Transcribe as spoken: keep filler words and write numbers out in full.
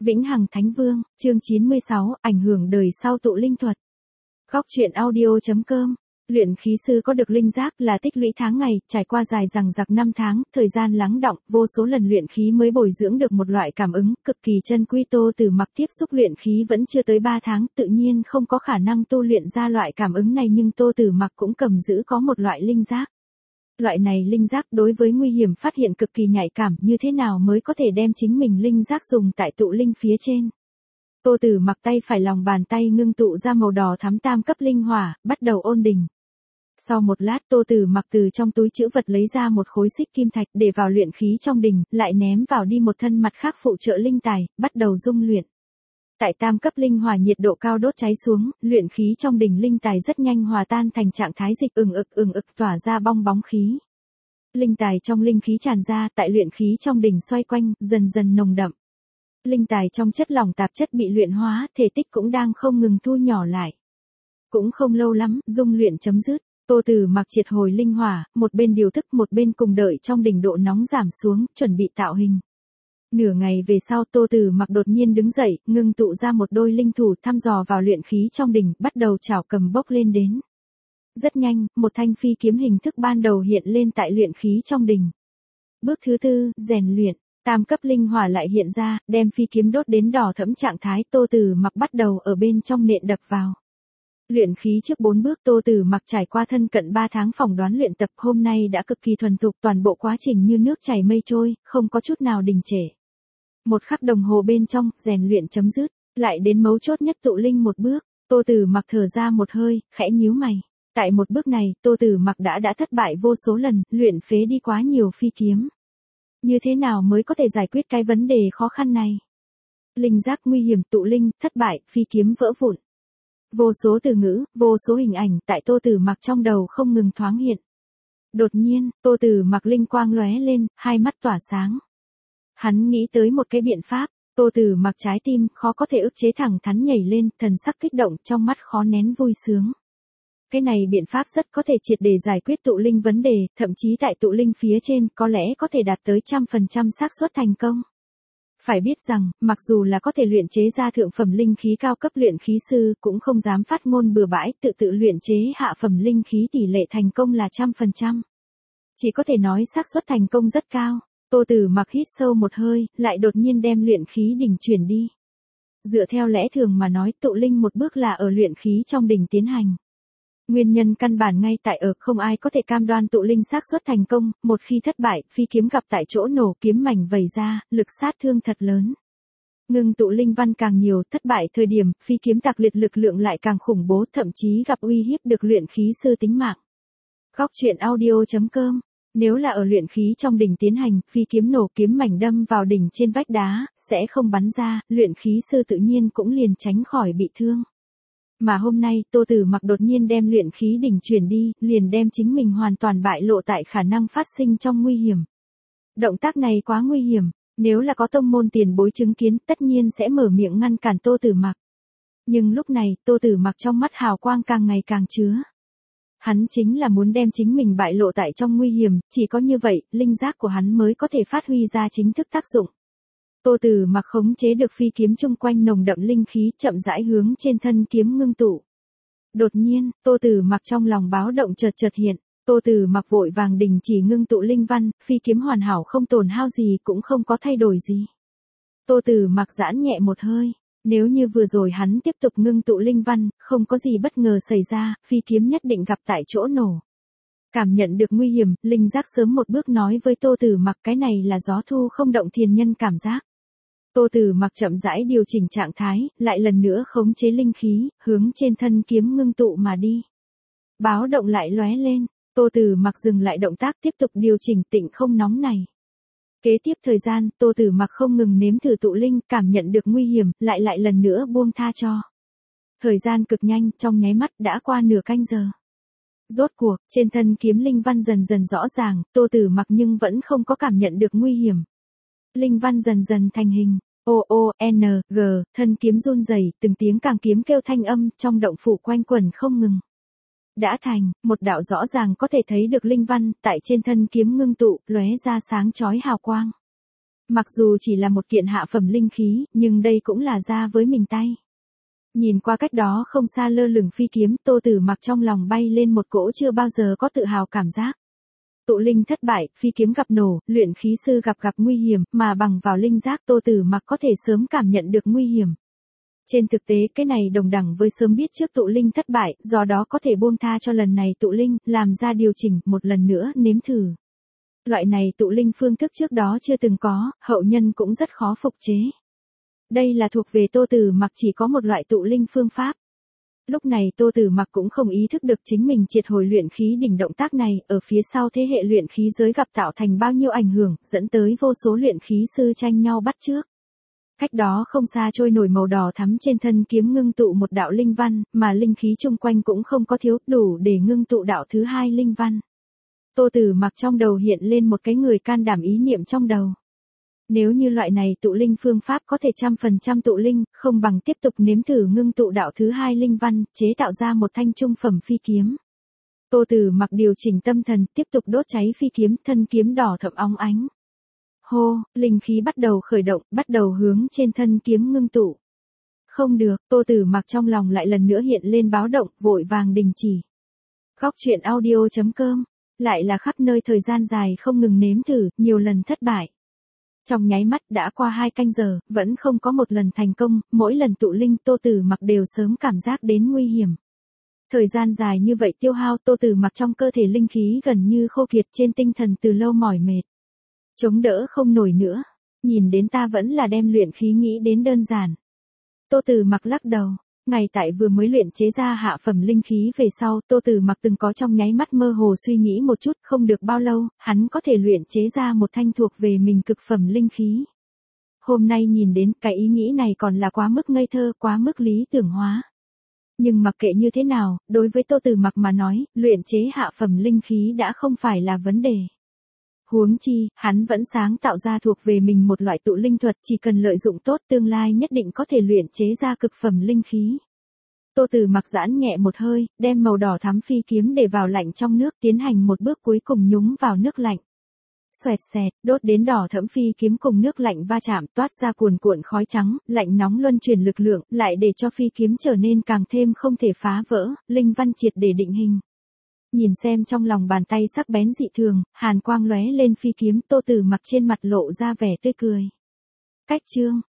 Vĩnh Hằng Thánh Vương, chương chín mươi sáu, ảnh hưởng đời sau tụ linh thuật. Góc truyện audio chấm com. Luyện khí sư có được linh giác là tích lũy tháng ngày, trải qua dài dằng dặc năm tháng, thời gian lắng đọng, vô số lần luyện khí mới bồi dưỡng được một loại cảm ứng cực kỳ chân quý. Tô Tử Mặc tiếp xúc luyện khí vẫn chưa tới ba tháng, tự nhiên không có khả năng tu luyện ra loại cảm ứng này, nhưng Tô Tử Mặc cũng cầm giữ có một loại linh giác. Loại này linh giác đối với nguy hiểm phát hiện cực kỳ nhạy cảm, như thế nào mới có thể đem chính mình linh giác dùng tại tụ linh phía trên. Tô Tử Mặc tay phải lòng bàn tay ngưng tụ ra màu đỏ thắm tam cấp linh hỏa, bắt đầu ôn đình. Sau một lát, Tô Tử Mặc từ trong túi trữ vật lấy ra một khối xích kim thạch để vào luyện khí trong đình, lại ném vào đi một thân mặt khác phụ trợ linh tài, bắt đầu dung luyện. Tại tam cấp linh hỏa nhiệt độ cao đốt cháy xuống, luyện khí trong đình linh tài rất nhanh hòa tan thành trạng thái dịch ừng ực ừng ực tỏa ra bong bóng khí. Linh tài trong linh khí tràn ra, tại luyện khí trong đình xoay quanh, dần dần nồng đậm. Linh tài trong chất lỏng tạp chất bị luyện hóa, thể tích cũng đang không ngừng thu nhỏ lại. Cũng không lâu lắm, dung luyện chấm dứt. Tô Tử Mặc triệt hồi linh hỏa, một bên điều thức một bên cùng đợi trong đình độ nóng giảm xuống, chuẩn bị tạo hình. Nửa ngày về sau, Tô Tử Mặc đột nhiên đứng dậy, ngưng tụ ra một đôi linh thủ thăm dò vào luyện khí trong đình, bắt đầu chảo cầm bốc lên đến. Rất nhanh, một thanh phi kiếm hình thức ban đầu hiện lên tại luyện khí trong đình. Bước thứ tư, rèn luyện, tam cấp linh hỏa lại hiện ra, đem phi kiếm đốt đến đỏ thẫm trạng thái. Tô Tử Mặc bắt đầu ở bên trong nện đập vào. Luyện khí trước bốn bước, Tô Tử Mặc trải qua thân cận ba tháng phỏng đoán luyện tập, hôm nay đã cực kỳ thuần thục, toàn bộ quá trình như nước chảy mây trôi, không có chút nào đình trệ. Một khắc đồng hồ bên trong, rèn luyện chấm dứt, lại đến mấu chốt nhất tụ linh một bước. Tô Tử Mặc thở ra một hơi, khẽ nhíu mày. Tại một bước này, Tô Tử Mặc đã đã thất bại vô số lần, luyện phế đi quá nhiều phi kiếm. Như thế nào mới có thể giải quyết cái vấn đề khó khăn này? Linh giác nguy hiểm, tụ linh, thất bại, phi kiếm vỡ vụn. Vô số từ ngữ, vô số hình ảnh tại Tô Tử Mặc trong đầu không ngừng thoáng hiện. Đột nhiên, Tô Tử Mặc linh quang lóe lên, hai mắt tỏa sáng. Hắn nghĩ tới một cái biện pháp. Tô Tử Mặc trái tim khó có thể ức chế thẳng thắn nhảy lên, thần sắc kích động, trong mắt khó nén vui sướng. Cái này biện pháp rất có thể triệt để giải quyết tụ linh vấn đề, thậm chí tại tụ linh phía trên có lẽ có thể đạt tới trăm phần trăm xác suất thành công. Phải biết rằng, mặc dù là có thể luyện chế ra thượng phẩm linh khí cao cấp luyện khí sư, cũng không dám phát ngôn bừa bãi, tự tự luyện chế hạ phẩm linh khí tỷ lệ thành công là trăm phần trăm. Chỉ có thể nói xác suất thành công rất cao. Tô Tử Mặc hít sâu một hơi, lại đột nhiên đem luyện khí đỉnh chuyển đi. Dựa theo lẽ thường mà nói, tụ linh một bước là ở luyện khí trong đỉnh tiến hành. Nguyên nhân căn bản ngay tại ở không ai có thể cam đoan tụ linh xác suất thành công, một khi thất bại, phi kiếm gặp tại chỗ nổ, kiếm mảnh vẩy ra, lực sát thương thật lớn. Ngưng tụ linh văn càng nhiều, thất bại thời điểm, phi kiếm tạc liệt lực lượng lại càng khủng bố, thậm chí gặp uy hiếp được luyện khí sư tính mạng. Góc truyện audio chấm com. Nếu là ở luyện khí trong đỉnh tiến hành, phi kiếm nổ, kiếm mảnh đâm vào đỉnh trên vách đá, sẽ không bắn ra, luyện khí sư tự nhiên cũng liền tránh khỏi bị thương. Mà hôm nay, Tô Tử Mặc đột nhiên đem luyện khí đỉnh chuyển đi, liền đem chính mình hoàn toàn bại lộ tại khả năng phát sinh trong nguy hiểm. Động tác này quá nguy hiểm, nếu là có tông môn tiền bối chứng kiến, tất nhiên sẽ mở miệng ngăn cản Tô Tử Mặc. Nhưng lúc này, Tô Tử Mặc trong mắt hào quang càng ngày càng chứa. Hắn chính là muốn đem chính mình bại lộ tại trong nguy hiểm, chỉ có như vậy, linh giác của hắn mới có thể phát huy ra chính thức tác dụng. Tô Tử Mặc khống chế được phi kiếm chung quanh nồng đậm linh khí, chậm rãi hướng trên thân kiếm ngưng tụ. Đột nhiên, Tô Tử Mặc trong lòng báo động chợt chợt hiện, Tô Tử Mặc vội vàng đình chỉ ngưng tụ linh văn, phi kiếm hoàn hảo không tổn hao gì, cũng không có thay đổi gì. Tô Tử Mặc giãn nhẹ một hơi, nếu như vừa rồi hắn tiếp tục ngưng tụ linh văn, không có gì bất ngờ xảy ra, phi kiếm nhất định gặp tại chỗ nổ. Cảm nhận được nguy hiểm, linh giác sớm một bước nói với Tô Tử Mặc, cái này là gió thu không động thiền nhân cảm giác. Tô Tử Mặc chậm rãi điều chỉnh trạng thái, lại lần nữa khống chế linh khí, hướng trên thân kiếm ngưng tụ mà đi. Báo động lại lóe lên, Tô Tử Mặc dừng lại động tác, tiếp tục điều chỉnh tịnh không nóng này. Kế tiếp thời gian, Tô Tử Mặc không ngừng nếm thử tụ linh, cảm nhận được nguy hiểm, lại lại lần nữa buông tha cho. Thời gian cực nhanh, trong nháy mắt đã qua nửa canh giờ. Rốt cuộc, trên thân kiếm linh văn dần dần rõ ràng, Tô Tử Mặc nhưng vẫn không có cảm nhận được nguy hiểm. Linh văn dần dần thành hình, O O N G, thân kiếm run rẩy, từng tiếng càng kiếm kêu thanh âm trong động phủ quanh quẩn không ngừng. Đã thành, một đạo rõ ràng có thể thấy được linh văn, tại trên thân kiếm ngưng tụ, lóe ra sáng chói hào quang. Mặc dù chỉ là một kiện hạ phẩm linh khí, nhưng đây cũng là ra với mình tay. Nhìn qua cách đó không xa lơ lửng phi kiếm, Tô Tử Mặc trong lòng bay lên một cỗ chưa bao giờ có tự hào cảm giác. Tụ linh thất bại, phi kiếm gặp nổ, luyện khí sư gặp gặp nguy hiểm, mà bằng vào linh giác Tô Tử Mặc có thể sớm cảm nhận được nguy hiểm. Trên thực tế cái này đồng đẳng với sớm biết trước tụ linh thất bại, do đó có thể buông tha cho lần này tụ linh, làm ra điều chỉnh, một lần nữa nếm thử. Loại này tụ linh phương thức trước đó chưa từng có, hậu nhân cũng rất khó phục chế. Đây là thuộc về Tô Tử Mặc chỉ có một loại tụ linh phương pháp. Lúc này Tô Tử Mặc cũng không ý thức được chính mình triệt hồi luyện khí đỉnh động tác này, ở phía sau thế hệ luyện khí giới gặp tạo thành bao nhiêu ảnh hưởng, dẫn tới vô số luyện khí sư tranh nhau bắt chước. Cách đó không xa trôi nổi màu đỏ thắm trên thân kiếm ngưng tụ một đạo linh văn, mà linh khí chung quanh cũng không có thiếu, đủ để ngưng tụ đạo thứ hai linh văn. Tô Tử Mặc trong đầu hiện lên một cái người can đảm ý niệm trong đầu. Nếu như loại này tụ linh phương pháp có thể trăm phần trăm tụ linh, không bằng tiếp tục nếm thử ngưng tụ đạo thứ hai linh văn, chế tạo ra một thanh trung phẩm phi kiếm. Tô Tử Mặc điều chỉnh tâm thần, tiếp tục đốt cháy phi kiếm, thân kiếm đỏ thẫm óng ánh. Hô, linh khí bắt đầu khởi động, bắt đầu hướng trên thân kiếm ngưng tụ. Không được, Tô Tử Mặc trong lòng lại lần nữa hiện lên báo động, vội vàng đình chỉ. Góc truyện audio chấm com, lại là khắp nơi thời gian dài không ngừng nếm thử, nhiều lần thất bại. Trong nháy mắt đã qua hai canh giờ, vẫn không có một lần thành công, mỗi lần tụ linh Tô Tử Mặc đều sớm cảm giác đến nguy hiểm. Thời gian dài như vậy tiêu hao Tô Tử Mặc trong cơ thể linh khí gần như khô kiệt, trên tinh thần từ lâu mỏi mệt. Chống đỡ không nổi nữa, nhìn đến ta vẫn là đem luyện khí nghĩ đến đơn giản. Tô Tử Mặc lắc đầu, ngày tại vừa mới luyện chế ra hạ phẩm linh khí về sau, Tô Tử Mặc từng có trong nháy mắt mơ hồ suy nghĩ một chút, không được bao lâu, hắn có thể luyện chế ra một thanh thuộc về mình cực phẩm linh khí. Hôm nay nhìn đến cái ý nghĩ này còn là quá mức ngây thơ, quá mức lý tưởng hóa. Nhưng mặc kệ như thế nào, đối với Tô Tử Mặc mà nói, luyện chế hạ phẩm linh khí đã không phải là vấn đề. Huống chi, hắn vẫn sáng tạo ra thuộc về mình một loại tụ linh thuật, chỉ cần lợi dụng tốt tương lai nhất định có thể luyện chế ra cực phẩm linh khí. Tô Tử Mặc giãn nhẹ một hơi, đem màu đỏ thắm phi kiếm để vào lạnh trong nước, tiến hành một bước cuối cùng nhúng vào nước lạnh. Xoẹt xẹt, đốt đến đỏ thẫm phi kiếm cùng nước lạnh va chạm, toát ra cuồn cuộn khói trắng, lạnh nóng luân chuyển lực lượng, lại để cho phi kiếm trở nên càng thêm không thể phá vỡ, linh văn triệt để định hình. Nhìn xem trong lòng bàn tay sắc bén dị thường, hàn quang lóe lên phi kiếm, Tô Tử Mặc trên mặt lộ ra vẻ tươi cười. Cách chương